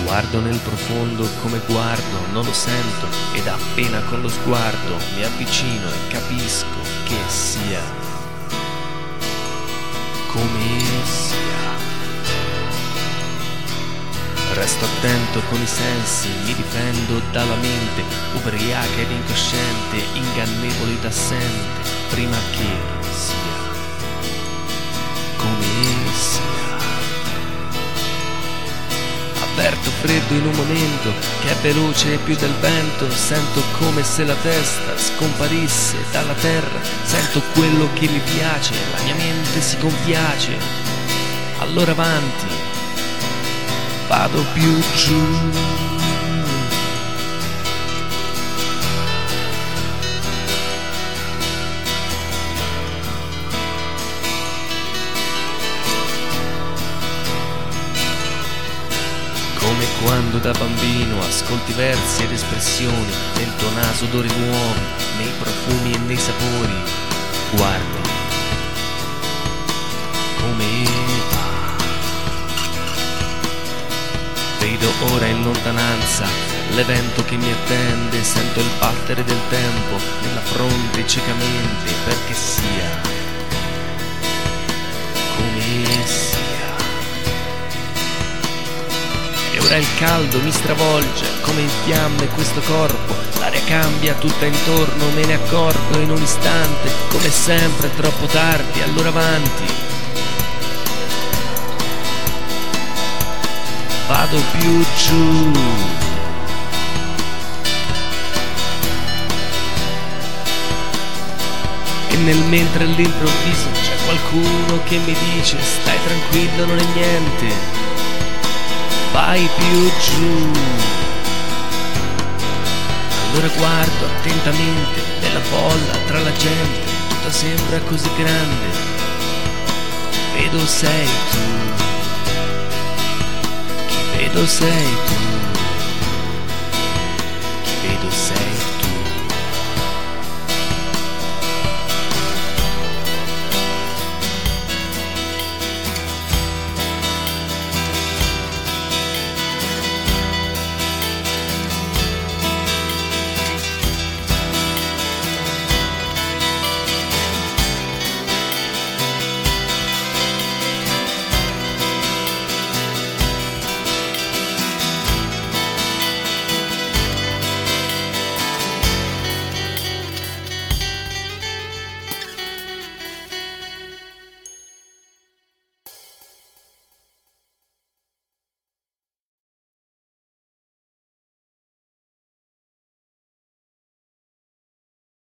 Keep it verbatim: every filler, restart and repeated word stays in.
Guardo nel profondo come guardo, non lo sento, ed appena con lo sguardo mi avvicino e capisco che sia come sia. Resto attento con i sensi, mi difendo dalla mente, ubriaca ed incosciente, ingannevole ed assente, prima che sia come sia. Avverto freddo in un momento che è veloce più del vento, sento come se la testa scomparisse dalla terra, sento quello che mi piace, la mia mente si compiace, allora avanti, vado più giù. Come quando da bambino ascolti versi ed espressioni, nel tuo naso odori nuovi, nei profumi e nei sapori, guardi come va. Vedo ora in lontananza l'evento che mi attende, sento il battere del tempo nella fronte ciecamente, perché sia come sia. E ora il caldo mi stravolge come in fiamme questo corpo, l'aria cambia tutta intorno, me ne accorgo in un istante, come sempre è troppo tardi, allora avanti, vado più giù. E nel mentre all'improvviso c'è qualcuno che mi dice: stai tranquillo, non è niente, vai più giù. Allora guardo attentamente nella folla tra la gente, tutto sembra così grande, vedo sei tu, chi vedo sei tu, chi vedo sei tu.